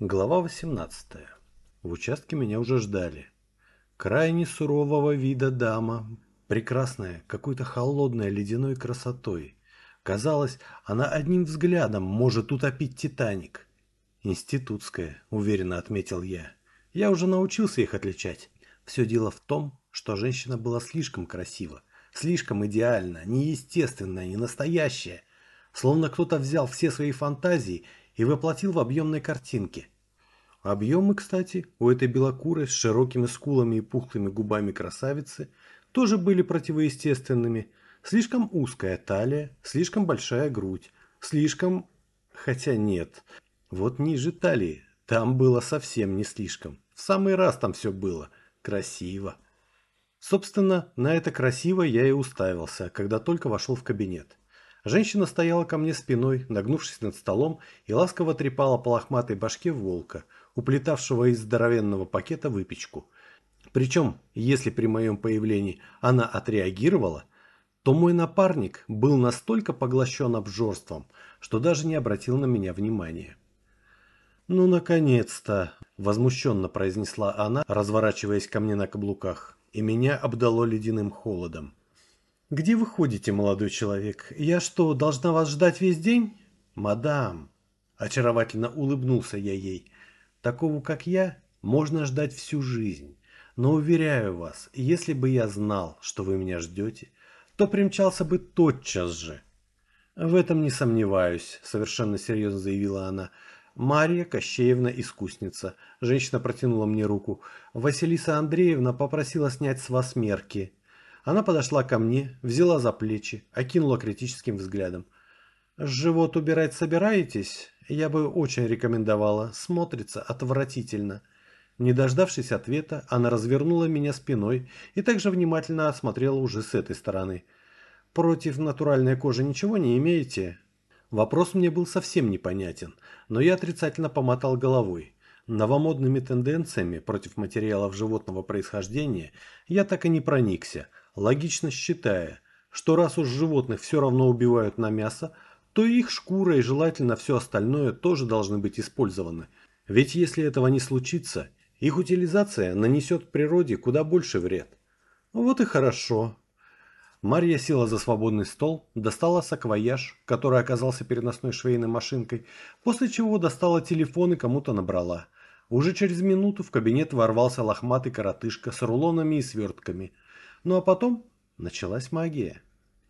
Глава 18. В участке меня уже ждали. Крайне сурового вида дама, прекрасная, какой-то холодной ледяной красотой. Казалось, она одним взглядом может утопить Титаник. Институтская, уверенно отметил я. Я уже научился их отличать. Все дело в том, что женщина была слишком красива, слишком идеальна, неестественная, не настоящая. Словно кто-то взял все свои фантазии и воплотил в объемной картинке. Объемы, кстати, у этой белокурой с широкими скулами и пухлыми губами красавицы тоже были противоестественными. Слишком узкая талия, слишком большая грудь, слишком... Хотя нет. Вот ниже талии там было совсем не слишком. В самый раз там все было. Красиво. Собственно, на это красиво я и уставился, когда только вошел в кабинет. Женщина стояла ко мне спиной, нагнувшись над столом, и ласково трепала по лохматой башке волка, уплетавшего из здоровенного пакета выпечку. Причем, если при моем появлении она отреагировала, то мой напарник был настолько поглощен обжорством, что даже не обратил на меня внимания. «Ну, наконец-то!» – возмущенно произнесла она, разворачиваясь ко мне на каблуках, и меня обдало ледяным холодом. «Где вы ходите, молодой человек? Я что, должна вас ждать весь день?» «Мадам!» – очаровательно улыбнулся я ей. «Такого, как я, можно ждать всю жизнь. Но уверяю вас, если бы я знал, что вы меня ждете, то примчался бы тотчас же». «В этом не сомневаюсь», – совершенно серьезно заявила она. «Марья Кощеевна искусница». Женщина протянула мне руку. «Василиса Андреевна попросила снять с вас мерки». Она подошла ко мне, взяла за плечи, окинула критическим взглядом. «Живот убирать собираетесь? Я бы очень рекомендовала. Смотрится отвратительно». Не дождавшись ответа, она развернула меня спиной и также внимательно осмотрела уже с этой стороны. «Против натуральной кожи ничего не имеете?» Вопрос мне был совсем непонятен, но я отрицательно помотал головой. Новомодными тенденциями против материалов животного происхождения я так и не проникся, логично считая, что раз уж животных все равно убивают на мясо, то и их шкура и желательно все остальное тоже должны быть использованы. Ведь если этого не случится, их утилизация нанесет природе куда больше вред. Вот и хорошо. Марья села за свободный стол, достала саквояж, который оказался переносной швейной машинкой, после чего достала телефон и кому-то набрала. Уже через минуту в кабинет ворвался лохматый коротышка с рулонами и свертками. Ну а потом началась магия.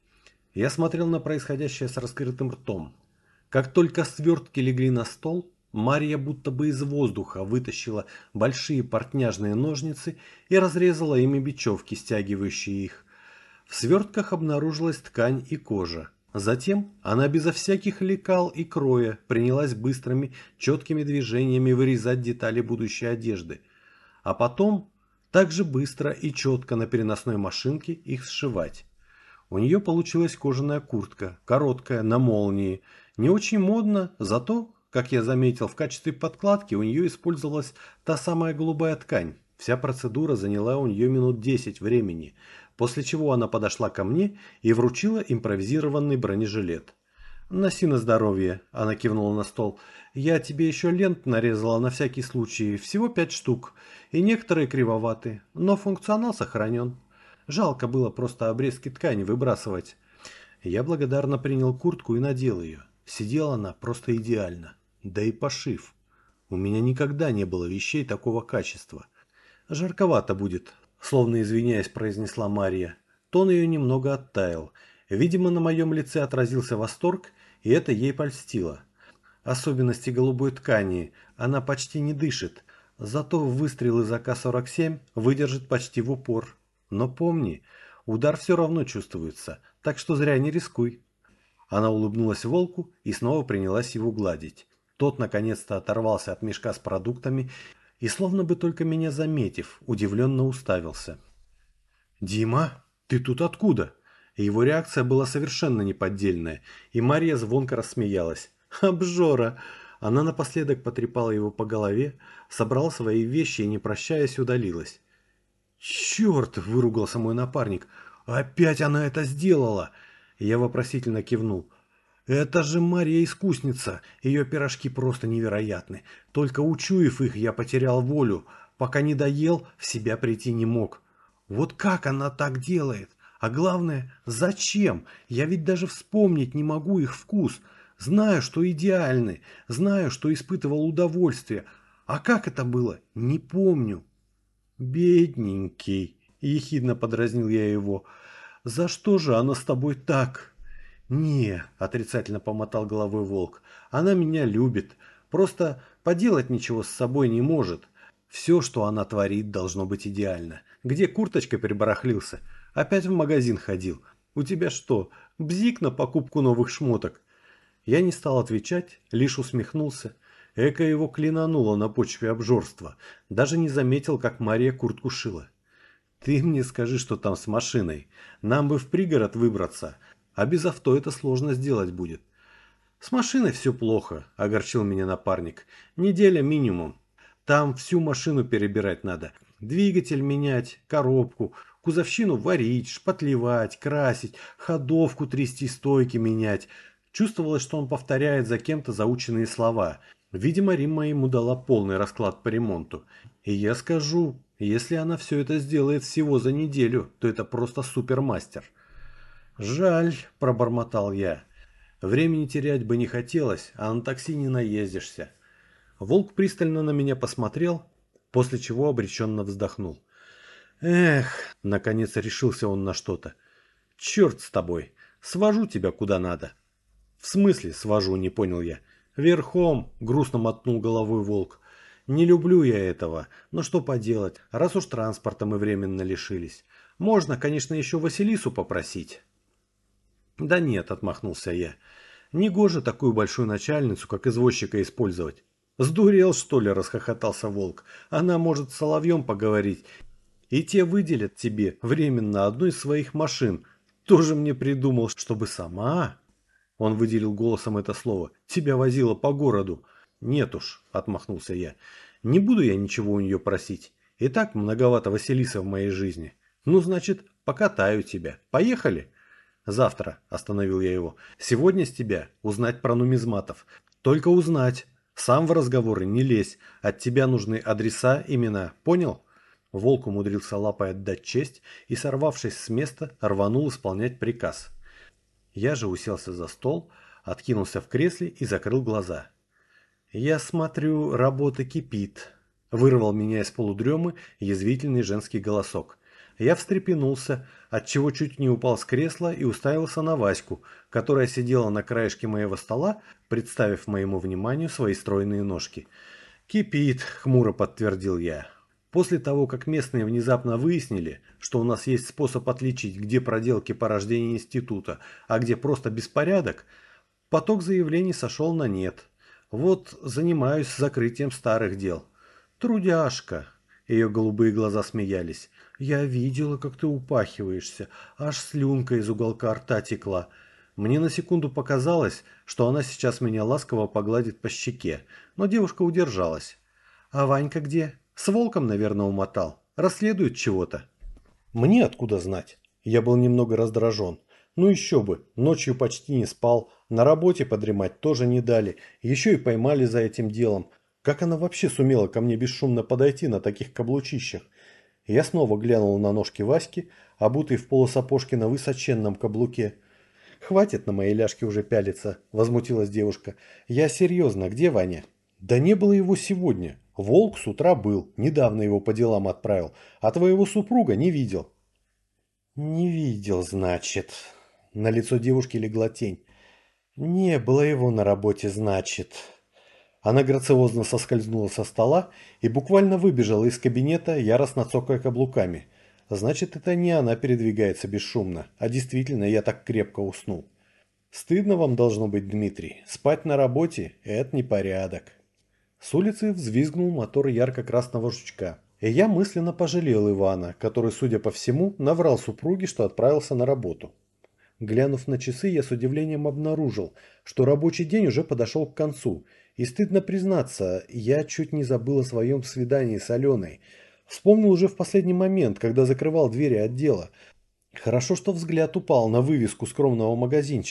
Я смотрел на происходящее с раскрытым ртом. Как только свертки легли на стол, Марья будто бы из воздуха вытащила большие портняжные ножницы и разрезала ими бечевки, стягивающие их. В свертках обнаружилась ткань и кожа. Затем она безо всяких лекал и кроя принялась быстрыми, четкими движениями вырезать детали будущей одежды. А потом также быстро и четко на переносной машинке их сшивать. У нее получилась кожаная куртка, короткая, на молнии. Не очень модно, зато, как я заметил, в качестве подкладки у нее использовалась та самая голубая ткань. Вся процедура заняла у нее минут 10 времени, после чего она подошла ко мне и вручила импровизированный бронежилет. «Носи на здоровье», – она кивнула на стол. «Я тебе еще лент нарезала на всякий случай, всего 5 штук, и некоторые кривоваты, но функционал сохранен. Жалко было просто обрезки ткани выбрасывать». Я благодарно принял куртку и надел ее. Сидела она просто идеально. Да и пошив. У меня никогда не было вещей такого качества. «Жарковато будет», – словно извиняясь, произнесла Марья. Тон ее немного оттаял. Видимо, на моем лице отразился восторг, и это ей польстило. Особенности голубой ткани. Она почти не дышит. Зато выстрел из АК-47 выдержит почти в упор. Но помни, удар все равно чувствуется, так что зря не рискуй. Она улыбнулась волку и снова принялась его гладить. Тот наконец-то оторвался от мешка с продуктами и, словно бы только меня заметив, удивленно уставился. «Дима, ты тут откуда?» Его реакция была совершенно неподдельная, и Марья звонко рассмеялась. «Обжора!» Она напоследок потрепала его по голове, собрала свои вещи и, не прощаясь, удалилась. «Черт!» – выругался мой напарник. «Опять она это сделала!» Я вопросительно кивнул. Это же Мария-искусница, ее пирожки просто невероятны. Только учуяв их, я потерял волю. Пока не доел, в себя прийти не мог. Вот как она так делает? А главное, зачем? Я ведь даже вспомнить не могу их вкус. Знаю, что идеальны, знаю, что испытывал удовольствие. А как это было? Не помню. «Бедненький», – ехидно подразнил я его, – «за что же она с тобой так?» «Не», – отрицательно помотал головой волк, – «она меня любит, просто поделать ничего с собой не может. Все, что она творит, должно быть идеально. Где курточкой прибарахлился? Опять в магазин ходил. У тебя что, бзик на покупку новых шмоток?» Я не стал отвечать, лишь усмехнулся. Эко его клинануло на почве обжорства. Даже не заметил, как Мария куртку шила. «Ты мне скажи, что там с машиной. Нам бы в пригород выбраться, а без авто это сложно сделать будет». «С машиной все плохо», – огорчил меня напарник. «Неделя минимум. Там всю машину перебирать надо. Двигатель менять, коробку, кузовщину варить, шпатлевать, красить, ходовку трясти, стойки менять». Чувствовалось, что он повторяет за кем-то заученные слова. Видимо, Римма ему дала полный расклад по ремонту. И я скажу, если она все это сделает всего за неделю, то это просто супермастер. «Жаль», – пробормотал я. Времени терять бы не хотелось, а на такси не наездишься. Волк пристально на меня посмотрел, после чего обреченно вздохнул. «Эх», – наконец решился он на что-то. «Черт с тобой, свожу тебя куда надо». «В смысле свожу?» – не понял я. «Верхом», – грустно мотнул головой волк. «Не люблю я этого, но что поделать, раз уж транспорта мы временно лишились. Можно, конечно, еще Василису попросить». «Да нет», – отмахнулся я. «Негоже такую большую начальницу, как извозчика, использовать». «Сдурел, что ли?» – расхохотался волк. «Она может с соловьем поговорить, и те выделят тебе временно одну из своих машин. Тоже мне придумал, чтобы сама...» Он выделил голосом это слово. «Тебя возила по городу». «Нет уж», – отмахнулся я. «Не буду я ничего у нее просить. И так многовато Василиса в моей жизни. Ну, значит, покатаю тебя. Поехали?» «Завтра», – остановил я его. «Сегодня с тебя узнать про нумизматов. Только узнать. Сам в разговоры не лезь. От тебя нужны адреса, имена. Понял?» Волк умудрился лапой отдать честь и, сорвавшись с места, рванул исполнять приказ. Я же уселся за стол, откинулся в кресле и закрыл глаза. «Я смотрю, работа кипит», – вырвал меня из полудремы язвительный женский голосок. Я встрепенулся, отчего чуть не упал с кресла и уставился на Ваську, которая сидела на краешке моего стола, представив моему вниманию свои стройные ножки. «Кипит», – хмуро подтвердил я. После того, как местные внезапно выяснили, что у нас есть способ отличить, где проделки по рождению института, а где просто беспорядок, поток заявлений сошел на нет. Вот занимаюсь закрытием старых дел. «Трудяшка!» – ее голубые глаза смеялись. «Я видела, как ты упахиваешься, аж слюнка из уголка рта текла». Мне на секунду показалось, что она сейчас меня ласково погладит по щеке, но девушка удержалась. «А Ванька где?» «С волком, наверное, умотал. Расследует чего-то». «Мне откуда знать?» Я был немного раздражен. Ну еще бы, ночью почти не спал, на работе подремать тоже не дали, еще и поймали за этим делом. Как она вообще сумела ко мне бесшумно подойти на таких каблучищах? Я снова глянул на ножки Васьки, обутые в полусапожки на высоченном каблуке. «Хватит на моей ляжке уже пялиться», – возмутилась девушка. «Я серьезно, где Ваня?» «Да не было его сегодня. Волк с утра был, недавно его по делам отправил, а твоего супруга не видел». «Не видел, значит». На лицо девушки легла тень. «Не было его на работе, значит». Она грациозно соскользнула со стола и буквально выбежала из кабинета, яростно цокая каблуками. Значит, это не она передвигается бесшумно, а действительно я так крепко уснул. Стыдно вам должно быть, Дмитрий. Спать на работе – это непорядок. С улицы взвизгнул мотор ярко-красного жучка. И я мысленно пожалел Ивана, который, судя по всему, наврал супруге, что отправился на работу. Глянув на часы, я с удивлением обнаружил, что рабочий день уже подошел к концу. И стыдно признаться, я чуть не забыл о своем свидании с Аленой. Вспомнил уже в последний момент, когда закрывал двери отдела. Хорошо, что взгляд упал на вывеску скромного магазинчика.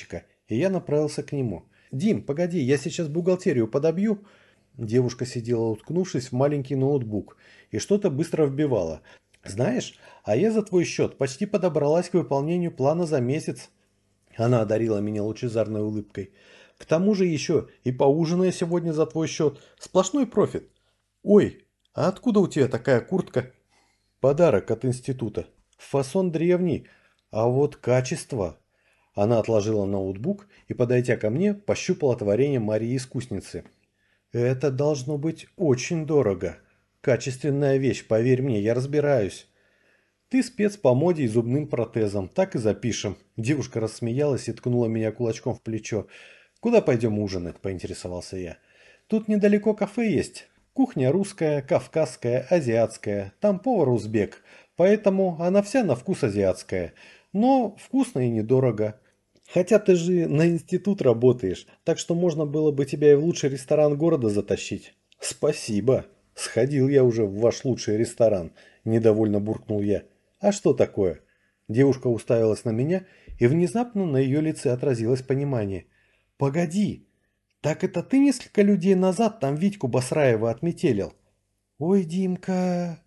и я направился к нему. «Дим, погоди, я сейчас бухгалтерию подобью». Девушка сидела, уткнувшись в маленький ноутбук, и что-то быстро вбивала. «Знаешь, а я за твой счет почти подобралась к выполнению плана за месяц». Она одарила меня лучезарной улыбкой. «К тому же еще и поужинаю сегодня за твой счет. Сплошной профит». «Ой, а откуда у тебя такая куртка?» «Подарок от института. Фасон древний, а вот качество...» Она отложила ноутбук и, подойдя ко мне, пощупала творение Марии-искусницы. «Это должно быть очень дорого. Качественная вещь, поверь мне, я разбираюсь». «Ты спец по моде и зубным протезам, так и запишем». Девушка рассмеялась и ткнула меня кулачком в плечо. «Куда пойдем ужинать?» – поинтересовался я. «Тут недалеко кафе есть. Кухня русская, кавказская, азиатская. Там повар узбек, поэтому она вся на вкус азиатская. Но вкусно и недорого. Хотя ты же на институт работаешь, так что можно было бы тебя и в лучший ресторан города затащить». «Спасибо. Сходил я уже в ваш лучший ресторан», – недовольно буркнул я. «А что такое?» Девушка уставилась на меня, и внезапно на ее лице отразилось понимание. «Погоди, так это ты несколько людей назад там Витьку Басраева отметелил?» «Ой, Димка...»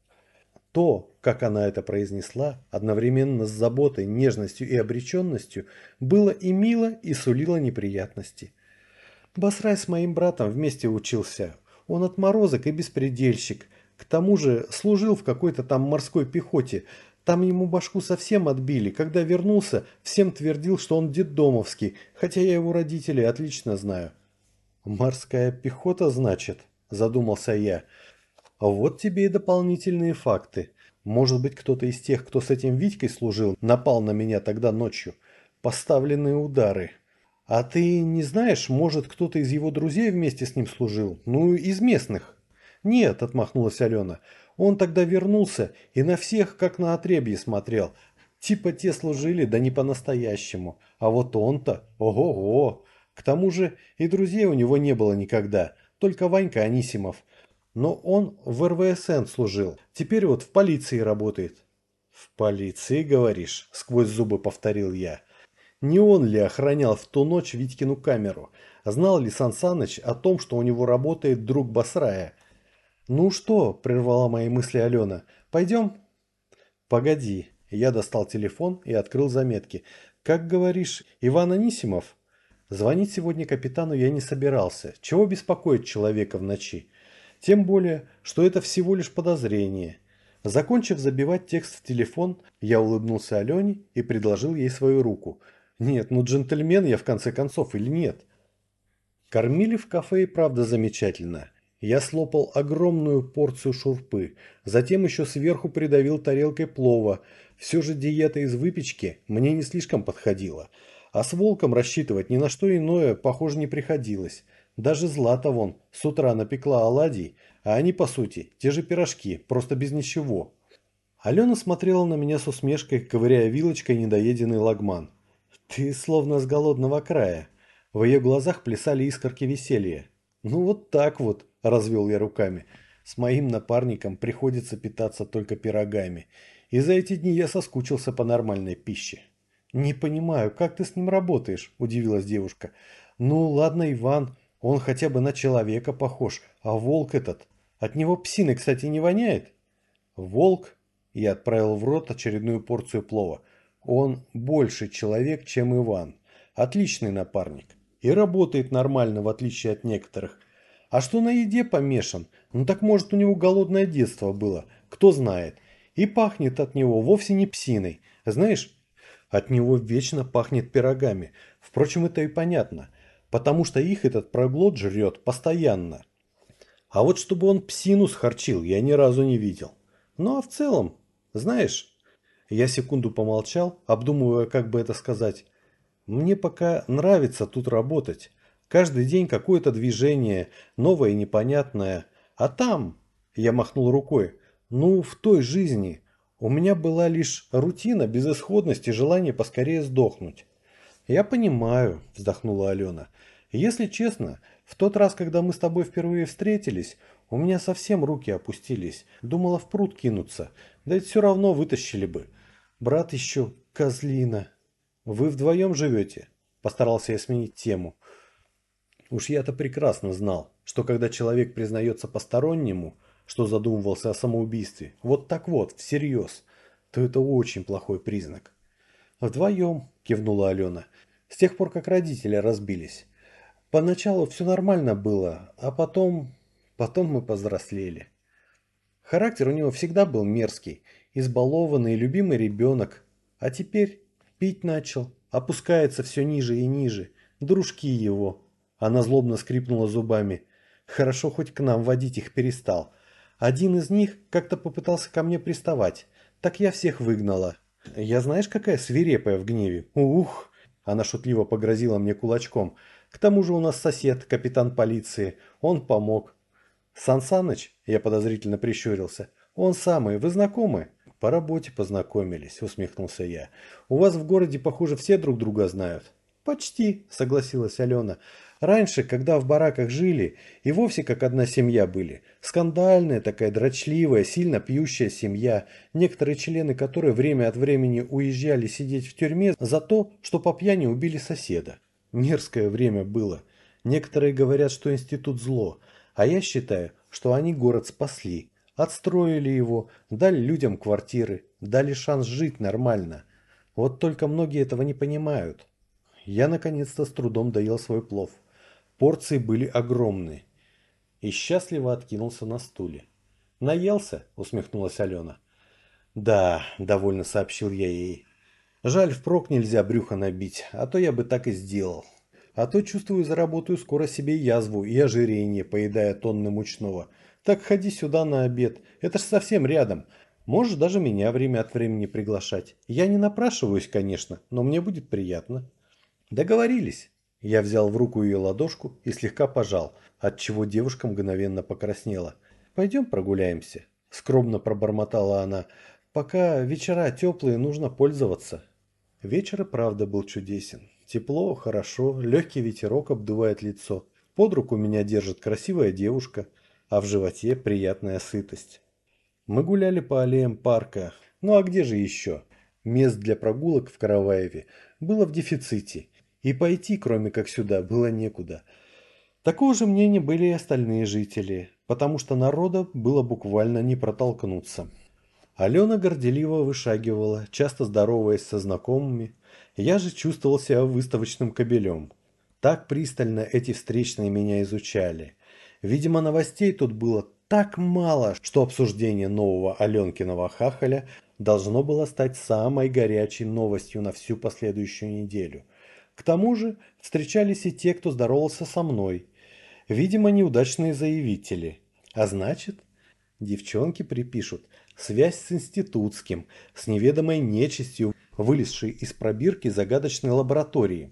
То, как она это произнесла, одновременно с заботой, нежностью и обреченностью, было и мило, и сулило неприятности. «Басрай с моим братом вместе учился. Он отморозок и беспредельщик. К тому же служил в какой-то там морской пехоте. Там ему башку совсем отбили. Когда вернулся, всем твердил, что он детдомовский, хотя я его родителей отлично знаю». «Морская пехота, значит?» – задумался я. «А вот тебе и дополнительные факты. Может быть, кто-то из тех, кто с этим Витькой служил, напал на меня тогда ночью. Поставленные удары. А ты не знаешь, может, кто-то из его друзей вместе с ним служил? Ну, из местных?» «Нет», – отмахнулась Алена. «Он тогда вернулся и на всех, как на отребье, смотрел. Типа те служили, да не по-настоящему. А вот он-то, ого-го. К тому же и друзей у него не было никогда, только Ванька Анисимов. Но он в РВСН служил, теперь вот в полиции работает». «В полиции, говоришь?» – сквозь зубы повторил я. Не он ли охранял в ту ночь Витькину камеру? Знал ли Сан Саныч о том, что у него работает друг Басрая? «Ну что?» – прервала мои мысли Алена. «Пойдем?» «Погоди». Я достал телефон и открыл заметки. «Как говоришь, Иван Анисимов?» Звонить сегодня капитану я не собирался. Чего беспокоить человека в ночи? Тем более, что это всего лишь подозрение. Закончив забивать текст в телефон, я улыбнулся Алене и предложил ей свою руку. Нет, ну джентльмен я в конце концов или нет? Кормили в кафе и правда замечательно. Я слопал огромную порцию шурпы, затем еще сверху придавил тарелкой плова. Все же диета из выпечки мне не слишком подходила. А с волком рассчитывать ни на что иное, похоже, не приходилось. Даже Злата вон с утра напекла оладий, а они, по сути, те же пирожки, просто без ничего. Алена смотрела на меня с усмешкой, ковыряя вилочкой недоеденный лагман. «Ты словно с голодного края». В ее глазах плясали искорки веселья. «Ну вот так вот», – развел я руками. «С моим напарником приходится питаться только пирогами. И за эти дни я соскучился по нормальной пище». «Не понимаю, как ты с ним работаешь?» – удивилась девушка. «Ну ладно, Иван, он хотя бы на человека похож, а волк этот, от него псиной, кстати, не воняет?» «Волк?» – я отправил в рот очередную порцию плова. «Он больше человек, чем Иван. Отличный напарник. И работает нормально, в отличие от некоторых. А что на еде помешан? Ну так может у него голодное детство было, кто знает. И пахнет от него вовсе не псиной. Знаешь, от него вечно пахнет пирогами. Впрочем, это и понятно, потому что их этот проглот жрет постоянно. А вот чтобы он псину схарчил, я ни разу не видел. Ну а в целом, знаешь...» Я секунду помолчал, обдумывая, как бы это сказать. «Мне пока нравится тут работать. Каждый день какое-то движение, новое и непонятное. А там...» Я махнул рукой. «Ну, в той жизни. У меня была лишь рутина, безысходность и желание поскорее сдохнуть». «Я понимаю», – вздохнула Алена. «Если честно, в тот раз, когда мы с тобой впервые встретились, у меня совсем руки опустились. Думала в пруд кинуться, да ведь все равно вытащили бы. Брат еще козлина. Вы вдвоем живете?» Постарался я сменить тему. Уж я-то прекрасно знал, что когда человек признается постороннему, что задумывался о самоубийстве, вот так вот, всерьез, то это очень плохой признак. «Вдвоем», – кивнула Алена, – «с тех пор, как родители разбились. Поначалу все нормально было, а потом мы повзрослели. Характер у него всегда был мерзкий, избалованный, любимый ребенок. А теперь пить начал, опускается все ниже и ниже. Дружки его». Она злобно скрипнула зубами. «Хорошо, хоть к нам водить их перестал. Один из них как-то попытался ко мне приставать. Так я всех выгнала. Я знаешь, какая свирепая в гневе? Ух!» Она шутливо погрозила мне кулачком. «К тому же у нас сосед, капитан полиции. Он помог». «Сан Саныч?» – я подозрительно прищурился. «Он самый. Вы знакомы?» «По работе познакомились», – усмехнулся я. «У вас в городе, похоже, все друг друга знают». «Почти», – согласилась Алена. «Раньше, когда в бараках жили, и вовсе как одна семья были. Скандальная такая, дрочливая, сильно пьющая семья, некоторые члены которой время от времени уезжали сидеть в тюрьме за то, что по пьяни убили соседа. Мерзкое время было. Некоторые говорят, что институт зло, а я считаю, что они город спасли, отстроили его, дали людям квартиры, дали шанс жить нормально. Вот только многие этого не понимают». Я наконец-то с трудом доел свой плов. Порции были огромные. И счастливо откинулся на стуле. «Наелся?» – усмехнулась Алена. «Да», – довольно сообщил я ей. «Жаль, впрок нельзя брюхо набить, а то я бы так и сделал. А то, чувствую, заработаю скоро себе язву и ожирение, поедая тонны мучного. Так ходи сюда на обед, это ж совсем рядом. Можешь даже меня время от времени приглашать. Я не напрашиваюсь, конечно, но мне будет приятно». «Договорились». Я взял в руку ее ладошку и слегка пожал, отчего девушка мгновенно покраснела. «Пойдем прогуляемся», – скромно пробормотала она. «Пока вечера теплые, нужно пользоваться». Вечер и правда был чудесен. Тепло, хорошо, легкий ветерок обдувает лицо. Под руку меня держит красивая девушка, а в животе приятная сытость. Мы гуляли по аллеям парка. Ну а где же еще? Мест для прогулок в Караваеве было в дефиците. И пойти, кроме как сюда, было некуда. Такого же мнения были и остальные жители, потому что народа было буквально не протолкнуться. Алена горделиво вышагивала, часто здороваясь со знакомыми. Я же чувствовал себя выставочным кобелем. Так пристально эти встречные меня изучали. Видимо, новостей тут было так мало, что обсуждение нового Аленкиного хахаля должно было стать самой горячей новостью на всю последующую неделю. К тому же встречались и те, кто здоровался со мной. Видимо, неудачные заявители. А значит, девчонки припишут связь с институтским, с неведомой нечистью, вылезшей из пробирки загадочной лаборатории.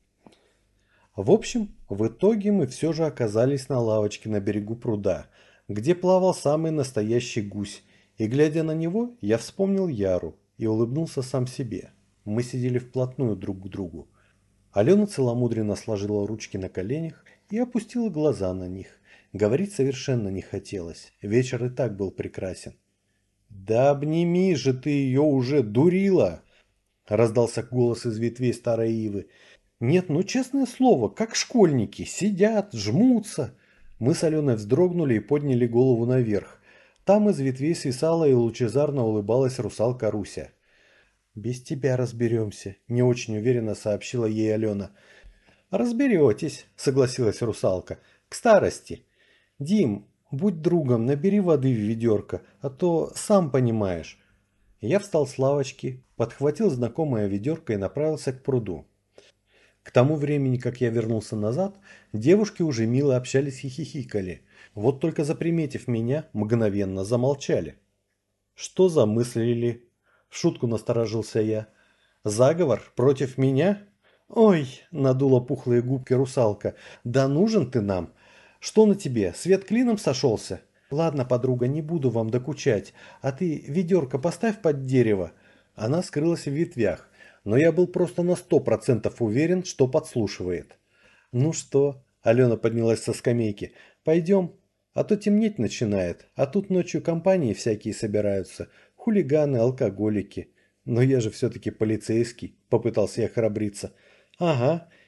В общем, в итоге мы все же оказались на лавочке на берегу пруда, где плавал самый настоящий гусь, и, глядя на него, я вспомнил Яру и улыбнулся сам себе. Мы сидели вплотную друг к другу. Алена целомудренно сложила ручки на коленях и опустила глаза на них. Говорить совершенно не хотелось, вечер и так был прекрасен. «Да обними же ты ее уже, дурила!» – раздался голос из ветвей старой ивы. «Нет, ну честное слово, как школьники, сидят, жмутся». Мы с Аленой вздрогнули и подняли голову наверх. Там из ветвей свисала и лучезарно улыбалась русалка Руся. «Без тебя разберемся», – не очень уверенно сообщила ей Алена. «Разберетесь», – согласилась русалка. «К старости. Дим, будь другом, набери воды в ведерко, а то сам понимаешь». Я встал с лавочки, подхватил знакомое ведерко и направился к пруду. К тому времени, как я вернулся назад, девушки уже мило общались и хихикали. Вот только заприметив меня, мгновенно замолчали. «Что замыслили?» – в шутку насторожился я. «Заговор против меня?» «Ой!» – надула пухлые губки русалка. «Да нужен ты нам! Что на тебе, свет клином сошелся? Ладно, подруга, не буду вам докучать, а ты ведерко поставь под дерево». Она скрылась в ветвях, но я был просто на 100% уверен, что подслушивает. «Ну что?» – Алена поднялась со скамейки. «Пойдем, а то темнеть начинает, а тут ночью компании всякие собираются, хулиганы, алкоголики. Но я же все-таки полицейский», – попытался я храбриться. «Ага,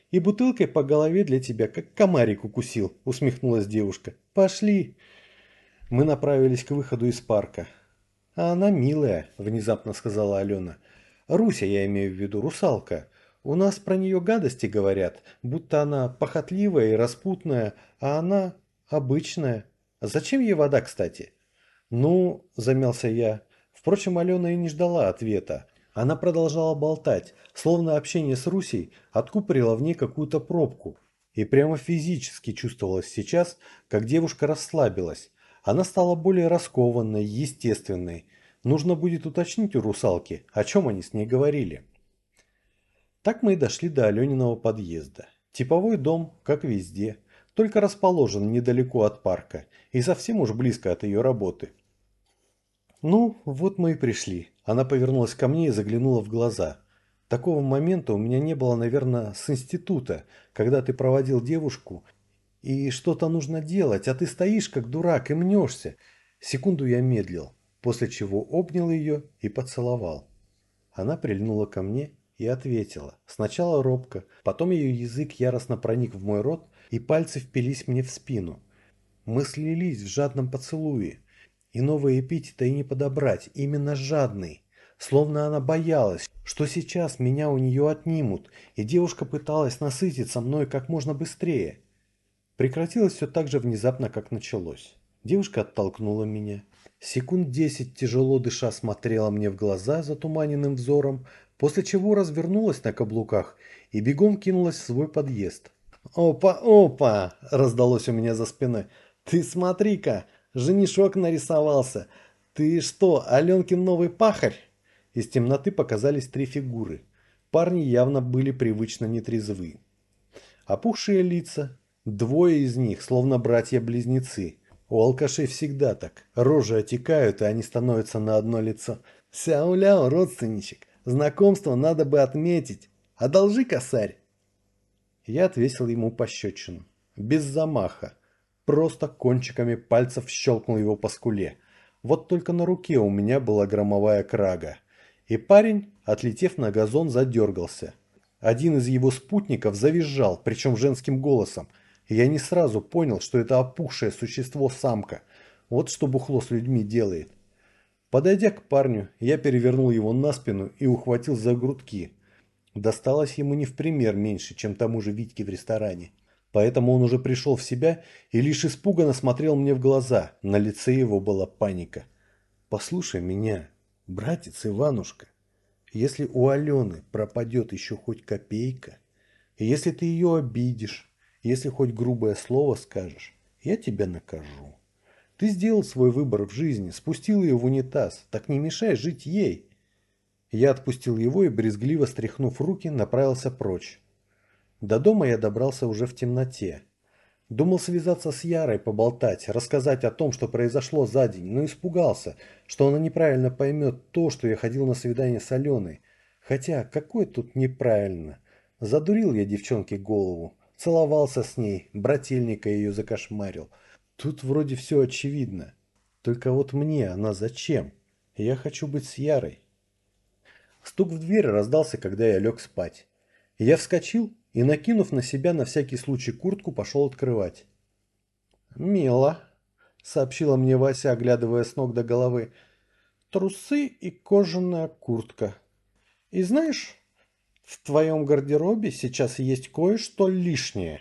И бутылкой по голове для тебя, как комарик укусил, усмехнулась девушка. Пошли. Мы направились к выходу из парка. А она милая, внезапно сказала Алена. Руся, я имею в виду, русалка. У нас про нее гадости говорят, будто она похотливая и распутная, а она обычная. Зачем ей вода, кстати? Ну, замялся я. Впрочем, Алена и не ждала ответа. Она продолжала болтать, словно общение с Русей откупорило в ней какую-то пробку. И прямо физически чувствовалось сейчас, как девушка расслабилась. Она стала более раскованной, естественной. Нужно будет уточнить у русалки, о чем они с ней говорили. Так мы и дошли до Алениного подъезда. Типовой дом, как везде, только расположен недалеко от парка и совсем уж близко от ее работы. «Ну, вот мы и пришли». Она повернулась ко мне и заглянула в глаза. Такого момента у меня не было, наверное, с института, когда ты проводил девушку, и что-то нужно делать, а ты стоишь как дурак и мнешься. Секунду я медлил, после чего обнял ее и поцеловал. Она прильнула ко мне и ответила. Сначала робко, потом ее язык яростно проник в мой рот, и пальцы впились мне в спину. Мы слились в жадном поцелуе. Иного эпитета и не подобрать, именно жадный. Словно она боялась, что сейчас меня у нее отнимут, и девушка пыталась насытиться мной как можно быстрее. Прекратилось все так же внезапно, как началось. Девушка оттолкнула меня. Секунд 10 тяжело дыша смотрела мне в глаза затуманенным взором, после чего развернулась на каблуках и бегом кинулась в свой подъезд. «Опа, опа!» – раздалось у меня за спиной. «Ты смотри-ка, женишок нарисовался! Ты что, Аленкин новый пахарь?» Из темноты показались три фигуры. Парни явно были привычно нетрезвы. Опухшие лица. Двое из них, словно братья-близнецы. У алкашей всегда так. Рожи отекают, и они становятся на одно лицо. «Сяуляу, родственничек, знакомство надо бы отметить. Одолжи косарь!» Я отвесил ему пощечину. Без замаха. Просто кончиками пальцев щелкнул его по скуле. Вот только на руке у меня была громовая крага. И парень, отлетев на газон, задергался. Один из его спутников завизжал, причем женским голосом. И я не сразу понял, что это опухшее существо самка. Вот что бухло с людьми делает. Подойдя к парню, я перевернул его на спину и ухватил за грудки. Досталось ему не в пример меньше, чем тому же Витьке в ресторане. Поэтому он уже пришел в себя и лишь испуганно смотрел мне в глаза. На лице его была паника. «Послушай меня, братец Иванушка. Если у Алены пропадет еще хоть копейка, если ты ее обидишь, если хоть грубое слово скажешь, я тебя накажу. Ты сделал свой выбор в жизни, спустил ее в унитаз, так не мешай жить ей». Я отпустил его и, брезгливо стряхнув руки, направился прочь. До дома я добрался уже в темноте. Думал связаться с Ярой, поболтать, рассказать о том, что произошло за день, но испугался, что она неправильно поймет то, что я ходил на свидание с Аленой. Хотя, какое тут неправильно? Задурил я девчонке голову, целовался с ней, брательника ее закошмарил. Тут вроде все очевидно. Только вот мне она зачем? Я хочу быть с Ярой. Стук в дверь раздался, когда я лег спать. Я вскочил и, накинув на себя на всякий случай куртку, пошел открывать. «Мило», — сообщила мне Вася, оглядывая с ног до головы. «Трусы и кожаная куртка. И знаешь, в твоем гардеробе сейчас есть кое-что лишнее».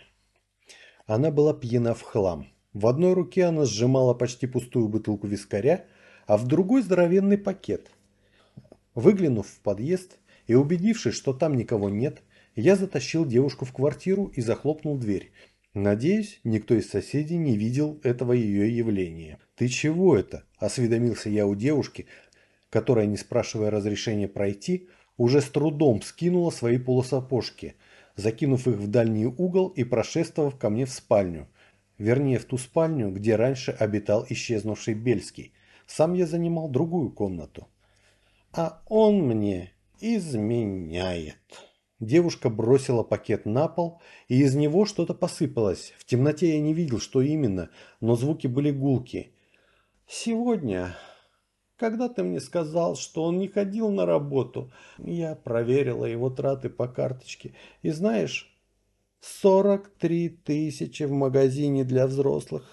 Она была пьяна в хлам. В одной руке она сжимала почти пустую бутылку вискаря, а в другой здоровенный пакет. Выглянув в подъезд и убедившись, что там никого нет, я затащил девушку в квартиру и захлопнул дверь. Надеюсь, никто из соседей не видел этого ее явления. «Ты чего это?» – осведомился я у девушки, которая, не спрашивая разрешения пройти, уже с трудом скинула свои полусапожки, закинув их в дальний угол и прошествовав ко мне в спальню. Вернее, в ту спальню, где раньше обитал исчезнувший Бельский. Сам я занимал другую комнату. «А он мне изменяет». Девушка бросила пакет на пол, и из него что-то посыпалось. В темноте я не видел, что именно, но звуки были гулки. «Сегодня, когда ты мне сказал, что он не ходил на работу, я проверила его траты по карточке. И знаешь, 43 тысячи в магазине для взрослых.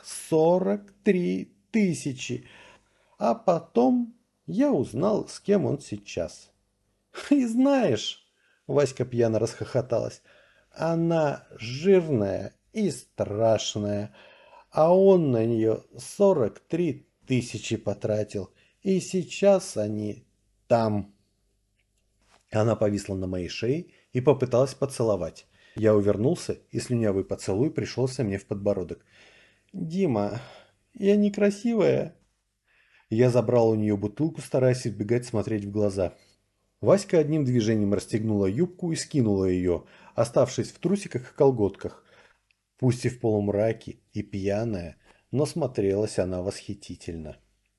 43 тысячи. А потом я узнал, с кем он сейчас. И знаешь, Васька пьяно расхохоталась, она жирная и страшная, а он на нее 43 тысячи потратил. И сейчас они там. Она повисла на моей шее и попыталась поцеловать. Я увернулся, и слюнявый поцелуй пришелся мне в подбородок. «Дима, я некрасивая?» Я забрал у нее бутылку, стараясь избегать смотреть в глаза. Васька одним движением расстегнула юбку и скинула ее, оставшись в трусиках и колготках. Пусть и в полумраке, и пьяная, но смотрелась она восхитительно.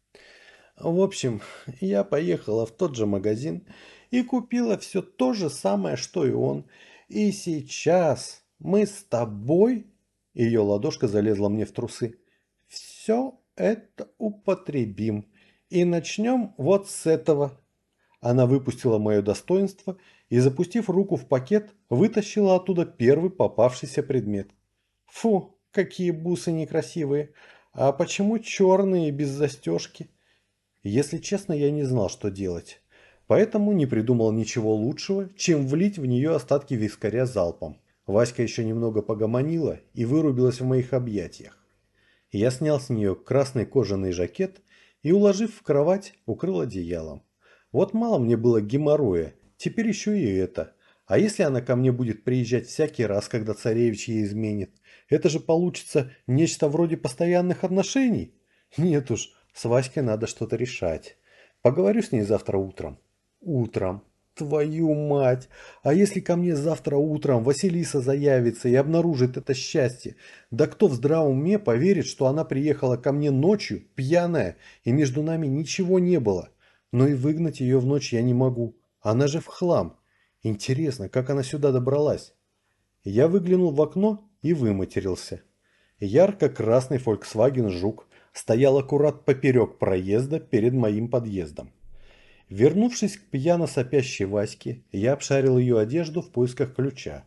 В общем, я поехала в тот же магазин и купила все то же самое, что и он. И сейчас мы с тобой, ее ладошка залезла мне в трусы, все это употребим. И начнем вот с этого. Она выпустила мое достоинство и, запустив руку в пакет, вытащила оттуда первый попавшийся предмет. Фу, какие бусы некрасивые. А почему черные без застежки? Если честно, я не знал, что делать. Поэтому не придумал ничего лучшего, чем влить в нее остатки вискаря залпом. Васька еще немного погомонила и вырубилась в моих объятиях. Я снял с нее красный кожаный жакет и, уложив в кровать, укрыл одеялом. Вот мало мне было геморроя, теперь еще и это. А если она ко мне будет приезжать всякий раз, когда царевич ей изменит? Это же получится нечто вроде постоянных отношений? Нет уж, с Васькой надо что-то решать. Поговорю с ней завтра утром. Утром. Твою мать! А если ко мне завтра утром Василиса заявится и обнаружит это счастье? Да кто в здравом уме поверит, что она приехала ко мне ночью, пьяная, и между нами ничего не было? Но и выгнать ее в ночь я не могу. Она же в хлам. Интересно, как она сюда добралась? Я выглянул в окно и выматерился. Ярко-красный Volkswagen Жук стоял аккурат поперек проезда перед моим подъездом. Вернувшись к пьяно сопящей Ваське, я обшарил ее одежду в поисках ключа.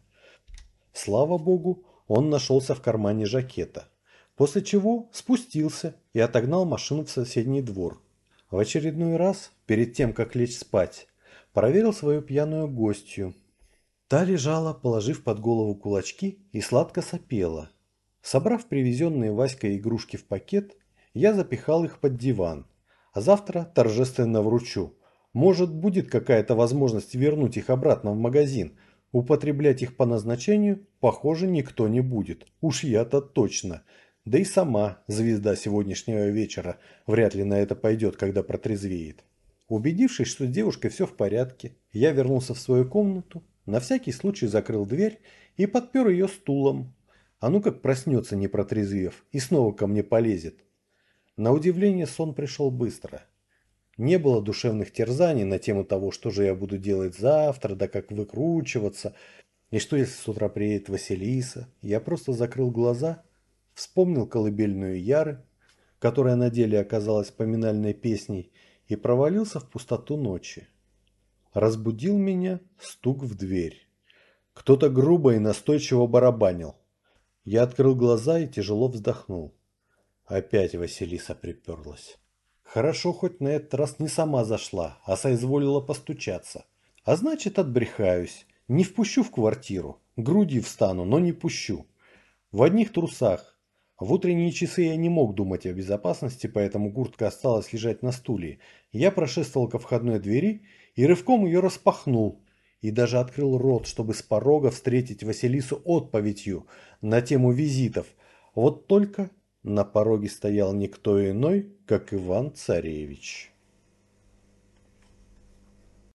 Слава богу, он нашелся в кармане жакета, после чего спустился и отогнал машину в соседний двор. В очередной раз, перед тем, как лечь спать, проверил свою пьяную гостью. Та лежала, положив под голову кулачки, и сладко сопела. Собрав привезенные Васькой игрушки в пакет, я запихал их под диван. А завтра торжественно вручу. Может, будет какая-то возможность вернуть их обратно в магазин. Употреблять их по назначению, похоже, никто не будет. Уж я-то точно. Да и сама звезда сегодняшнего вечера вряд ли на это пойдет, когда протрезвеет. Убедившись, что с девушкой все в порядке, я вернулся в свою комнату, на всякий случай закрыл дверь и подпер ее стулом. А ну как проснется, не протрезвев, и снова ко мне полезет. На удивление сон пришел быстро. Не было душевных терзаний на тему того, что же я буду делать завтра, да как выкручиваться, и что если с утра приедет Василиса. Я просто закрыл глаза, вспомнил колыбельную Яры, которая на деле оказалась поминальной песней, и провалился в пустоту ночи. Разбудил меня стук в дверь. Кто-то грубо и настойчиво барабанил. Я открыл глаза и тяжело вздохнул. Опять Василиса приперлась. Хорошо, хоть на этот раз не сама зашла, а соизволила постучаться. А значит, отбрехаюсь. Не впущу в квартиру. Грудью встану, но не пущу. В одних трусах. В утренние часы я не мог думать о безопасности, поэтому куртка осталась лежать на стуле. Я прошествовал ко входной двери и рывком ее распахнул. И даже открыл рот, чтобы с порога встретить Василису отповедью на тему визитов. Вот только на пороге стоял никто иной, как Иван-Царевич.